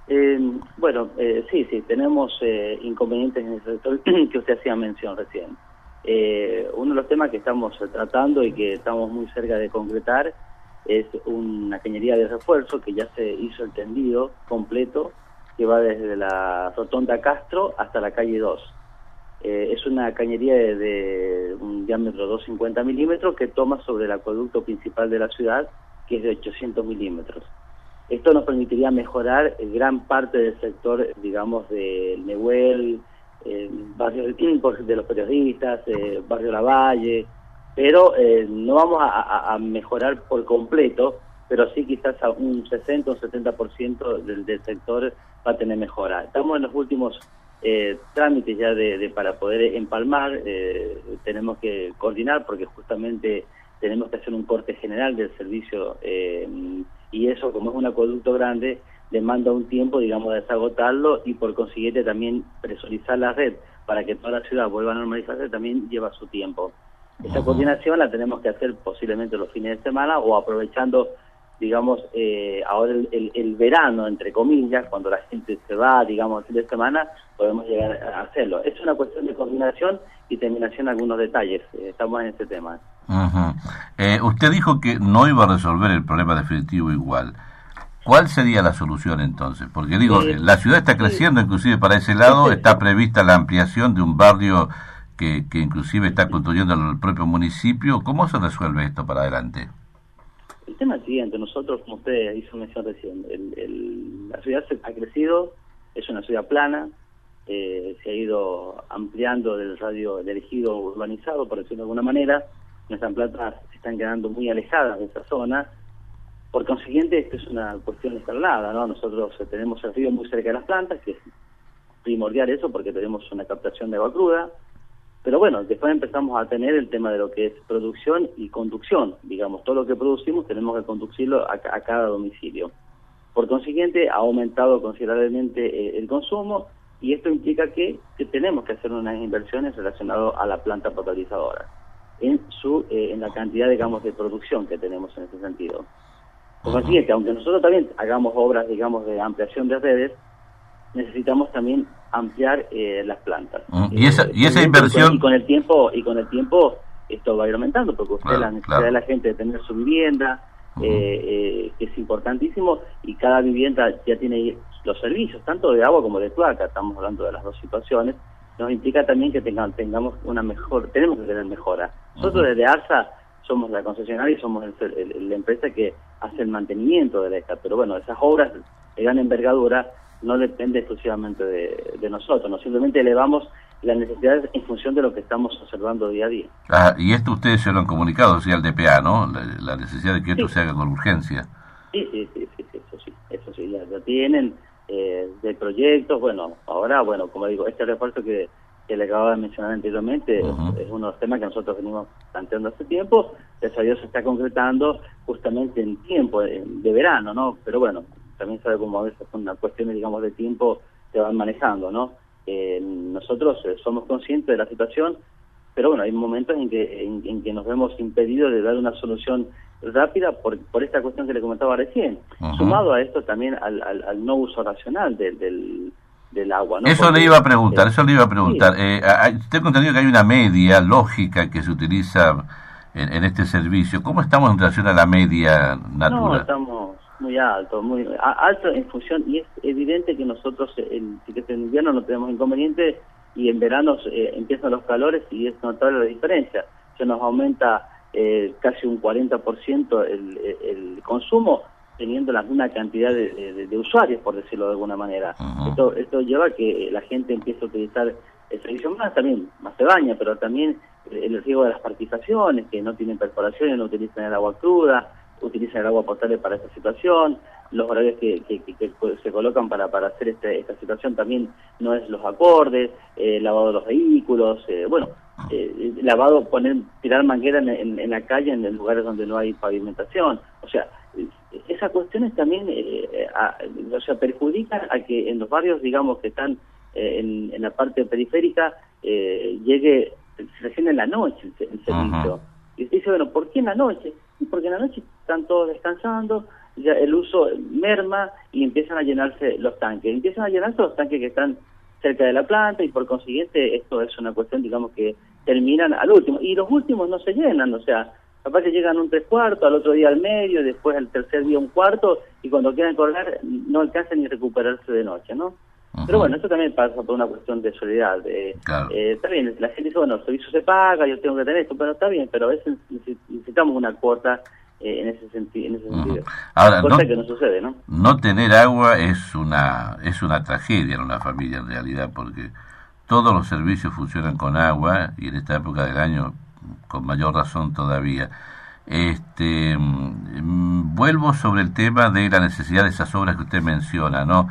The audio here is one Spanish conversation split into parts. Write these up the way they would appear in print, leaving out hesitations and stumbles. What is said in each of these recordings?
Sí, tenemos inconvenientes en el sector que usted hacía mención recién. Uno de los temas que estamos tratando y que estamos muy cerca de concretar es una cañería de refuerzo que ya se hizo el tendido completo, que va desde la Rotonda Castro hasta la calle 2. Es una cañería de un diámetro de 250 milímetros que toma sobre el acueducto principal de la ciudad, que es de 800 milímetros. Esto nos permitiría mejorar gran parte del sector, digamos, de Nehuel, barrio de los periodistas, barrio Lavalle, pero no vamos a mejorar por completo, pero sí quizás a un 60 o 70% del sector va a tener mejora. Estamos en los últimos trámites ya para poder empalmar. Tenemos que coordinar porque justamente tenemos que hacer un corte general del servicio, y eso, como es un acueducto grande, demanda un tiempo, digamos, de desagotarlo, y por consiguiente también presurizar la red para que toda la ciudad vuelva a normalizarse también lleva su tiempo. Esa coordinación la tenemos que hacer posiblemente los fines de semana o aprovechando, digamos, ahora el verano, entre comillas, cuando la gente se va, digamos, el fin de semana, podemos llegar a hacerlo. Es una cuestión de coordinación y terminación de algunos detalles. Estamos en este tema. Usted dijo que no iba a resolver el problema definitivo igual. ¿Cuál sería la solución entonces? Porque digo, la ciudad está creciendo, inclusive para ese lado está prevista la ampliación de un barrio que inclusive está construyendo el propio municipio. ¿Cómo se resuelve esto para adelante? El tema es el siguiente: nosotros, como usted hizo mención recién, la ciudad ha crecido, es una ciudad plana, se ha ido ampliando del radio del ejido urbanizado, por decirlo de alguna manera. Nuestras plantas se están quedando muy alejadas de esa zona. Por consiguiente, esto es una cuestión escalada, ¿no? Nosotros tenemos el río muy cerca de las plantas, que es primordial eso porque tenemos una captación de agua cruda, pero bueno, después empezamos a tener el tema de lo que es producción y conducción. Digamos, todo lo que producimos tenemos que conducirlo a cada domicilio. Por consiguiente, ha aumentado considerablemente el consumo, y esto implica que tenemos que hacer unas inversiones relacionadas a la planta potabilizadora, en la cantidad, digamos, de producción que tenemos en ese sentido. Por consiguiente, aunque nosotros también hagamos obras, digamos, de ampliación de redes, necesitamos también ampliar las plantas. Y esa inversión... Y con el tiempo esto va a ir aumentando, porque usted la necesidad de la gente de tener su vivienda, que es importantísimo, y cada vivienda ya tiene los servicios, tanto de agua como de cloaca. Estamos hablando de las dos situaciones. Nos implica también que tenemos que tener mejora. Nosotros desde ARSA somos la concesionaria y somos la empresa que hace el mantenimiento de esta, pero bueno, esas obras de gran envergadura no depende exclusivamente de nosotros, no simplemente elevamos las necesidades en función de lo que estamos observando día a día. Y esto ustedes se lo han comunicado, o sea, al DPA, ¿no? La necesidad de que esto se haga con urgencia. Sí, eso sí, ya tienen de proyectos. Bueno, ahora, como digo, este refuerzo que le acababa de mencionar anteriormente es uno de los temas que nosotros venimos planteando hace tiempo. Gracias a Dios se está concretando justamente en tiempo de verano, ¿no? Pero bueno, también sabe cómo a veces son unas cuestiones, digamos, de tiempo que van manejando, ¿no? Nosotros somos conscientes de la situación, pero bueno, hay momentos en que nos vemos impedidos de dar una solución rápida por esta cuestión que le comentaba recién. Sumado a esto también al no uso racional del agua, ¿no? Eso le iba a preguntar. Sí. Tengo entendido que hay una media lógica que se utiliza en este servicio. ¿Cómo estamos en relación a la media natural? No, estamos muy alto en función, y es evidente que nosotros en invierno no tenemos inconveniente, y en verano empiezan los calores y es notable la diferencia. Se nos aumenta casi un 40% el consumo, teniendo la misma cantidad de usuarios, por decirlo de alguna manera. Esto lleva a que la gente empiece a utilizar el servicio más se baña, pero también el riesgo de las partizaciones, que no tienen perforaciones, no utilizan el agua cruda, utilizan el agua potable para esta situación. Los horarios que se colocan para hacer esta situación también no es los acordes, lavado de los vehículos, lavado, tirar manguera en la calle en lugares donde no hay pavimentación. O sea, esas cuestiones también perjudican a que en los barrios, digamos, que están en la parte periférica, llegue recién en la noche el servicio. Y usted dice, ¿por qué en la noche? porque en la noche están todos descansando, ya el uso merma y empiezan a llenarse los tanques. Empiezan a llenarse los tanques que están cerca de la planta y por consiguiente esto es una cuestión, digamos, que terminan al último. Y los últimos no se llenan, o sea, capaz que llegan un 3/4, al otro día al medio, después al tercer día un cuarto, y cuando quieran colgar no alcanzan ni recuperarse de noche, ¿no? Pero bueno, esto también pasa por una cuestión de solidaridad. Claro. Está bien, la gente dice, bueno, el servicio se paga, yo tengo que tener esto, pero está bien, pero a veces necesitamos una cuota en ese sentido. Ahora, cosa que no sucede, ¿no? No tener agua es una tragedia en una familia en realidad, porque todos los servicios funcionan con agua y en esta época del año con mayor razón todavía. Vuelvo sobre el tema de la necesidad de esas obras que usted menciona, ¿no?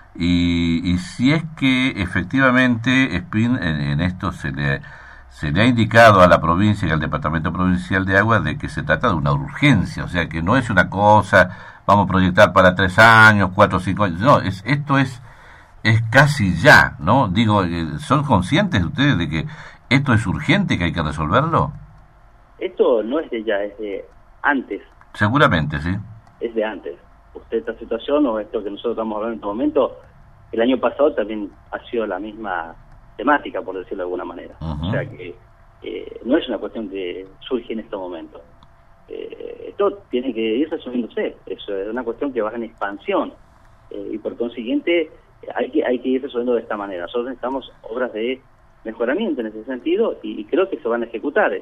Y si es que efectivamente SPIN en esto se le ha indicado a la provincia y al Departamento Provincial de Agua de que se trata de una urgencia, o sea que no es una cosa, vamos a proyectar para 3 años, 4 o 5 años, no, esto es casi ya, ¿no? Digo, ¿son conscientes ustedes de que esto es urgente, que hay que resolverlo? Esto no es de ya, es de antes. Seguramente, sí. Es de antes. Esta situación o esto que nosotros estamos hablando en este momento, el año pasado también ha sido la misma temática, por decirlo de alguna manera. O sea que no es una cuestión que surge en este momento. Esto tiene que ir resolviéndose. Eso es una cuestión que va en expansión y por consiguiente hay que ir resolviendo de esta manera. Nosotros necesitamos obras de mejoramiento en ese sentido y creo que se van a ejecutar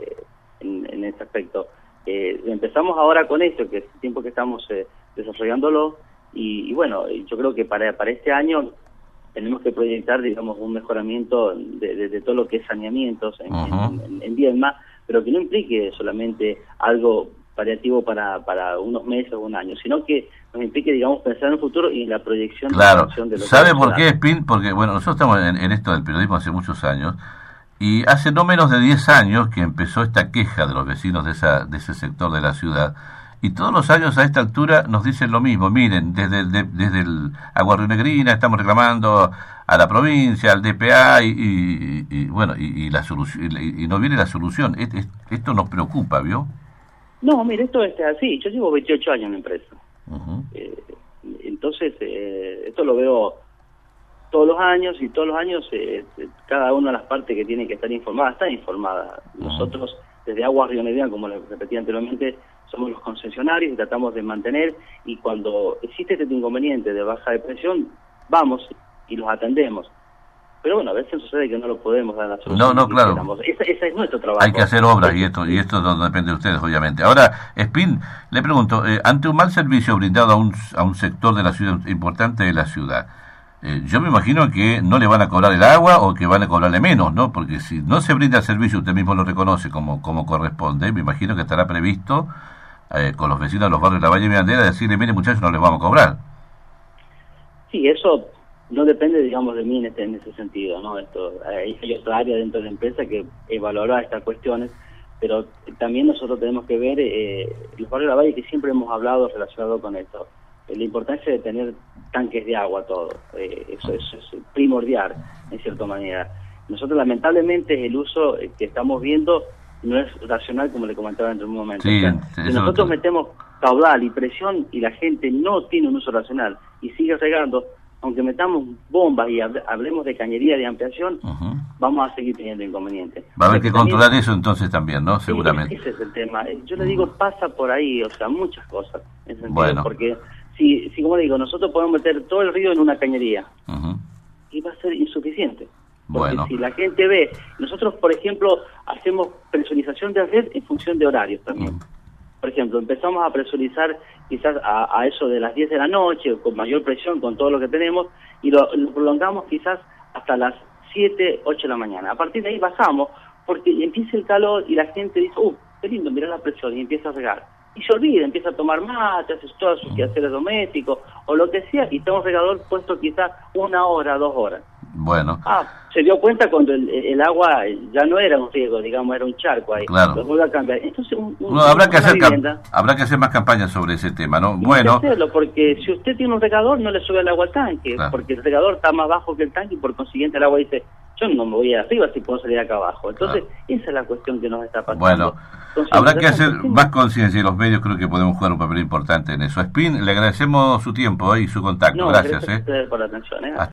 en ese aspecto. Empezamos ahora con esto, que es el tiempo que estamos desarrollándolo, y bueno, yo creo que para este año tenemos que proyectar, digamos, un mejoramiento de todo lo que es saneamientos en Viedma, pero que no implique solamente algo paliativo para unos meses o un año, sino que nos implique, digamos, pensar en el futuro y en la proyección claro. de lo ¿Sabe por qué, Spin? Porque, bueno, nosotros estamos en esto del periodismo hace muchos años, y hace no menos de 10 años que empezó esta queja de los vecinos de ese sector de la ciudad, y todos los años a esta altura nos dicen lo mismo. Miren, desde el Agua Rionegrina estamos reclamando a la provincia, al DPA, y bueno, y la solución, y no viene la solución. Esto nos preocupa, ¿vio? No, mire, esto es así. Yo llevo 28 años en la empresa. Entonces, esto lo veo todos los años, y todos los años cada una de las partes que tiene que estar informada está informada. Nosotros, desde Aguas Rionegrina, como les repetí anteriormente, somos los concesionarios y tratamos de mantener, y cuando existe este inconveniente de baja de presión, vamos y los atendemos. Pero bueno, a veces sucede que no lo podemos dar la solución. No, claro. Ese es nuestro trabajo. Hay que hacer obras y esto no depende de ustedes, obviamente. Ahora, Spin, le pregunto, ante un mal servicio brindado a un sector de la ciudad importante de la ciudad, yo me imagino que no le van a cobrar el agua o que van a cobrarle menos, ¿no? Porque si no se brinda el servicio, usted mismo lo reconoce como corresponde, me imagino que estará previsto con los vecinos de los barrios de la Valle Mirandera decirle, mire muchachos, no les vamos a cobrar. Sí, eso no depende, digamos, de mí en ese sentido, ¿no? Hay otra área dentro de la empresa que evaluará estas cuestiones, pero también nosotros tenemos que ver los barrios de la Valle, que siempre hemos hablado relacionado con esto, la importancia de tener tanques de agua, todo. Eso es primordial, en cierta manera. Nosotros, lamentablemente, el uso que estamos viendo no es racional, como le comentaba en un momento. Sí, si nosotros metemos caudal y presión y la gente no tiene un uso racional y sigue regando, aunque metamos bombas y hablemos de cañería de ampliación, vamos a seguir teniendo inconvenientes. Va a haber que controlar eso entonces también, ¿no? Seguramente. Ese es el tema. Yo le digo, pasa por ahí, o sea, muchas cosas. En ese sentido, bueno. Porque, si como digo, nosotros podemos meter todo el río en una cañería y va a ser insuficiente. Porque bueno. Si la gente ve, nosotros, por ejemplo, hacemos presurización de red en función de horarios también. Por ejemplo, empezamos a presurizar quizás a eso de las 10 de la noche, con mayor presión, con todo lo que tenemos, y lo prolongamos quizás hasta las 7, 8 de la mañana. A partir de ahí pasamos, porque empieza el calor y la gente dice, qué lindo, mirá la presión, y empieza a regar. Y se olvida, empieza a tomar mate, hace todos sus quehaceres domésticos, o lo que sea, y está un regador puesto quizás 1 hora, 2 horas. Bueno. Se dio cuenta cuando el agua ya no era un riego, digamos, era un charco ahí. Claro. Lo vuelve a cambiar. Entonces, habrá que hacer más campañas sobre ese tema, ¿no? Bueno. Hay que hacerlo, porque si usted tiene un regador, no le sube el agua al tanque, porque el regador está más bajo que el tanque y por consiguiente el agua dice, yo no me voy arriba si puedo salir acá abajo. Entonces, esa es la cuestión que nos está pasando. Bueno, habrá que hacer más conciencia y los medios creo que podemos jugar un papel importante en eso. Espín, le agradecemos su tiempo y su contacto. Gracias. Gracias a ustedes por la atención.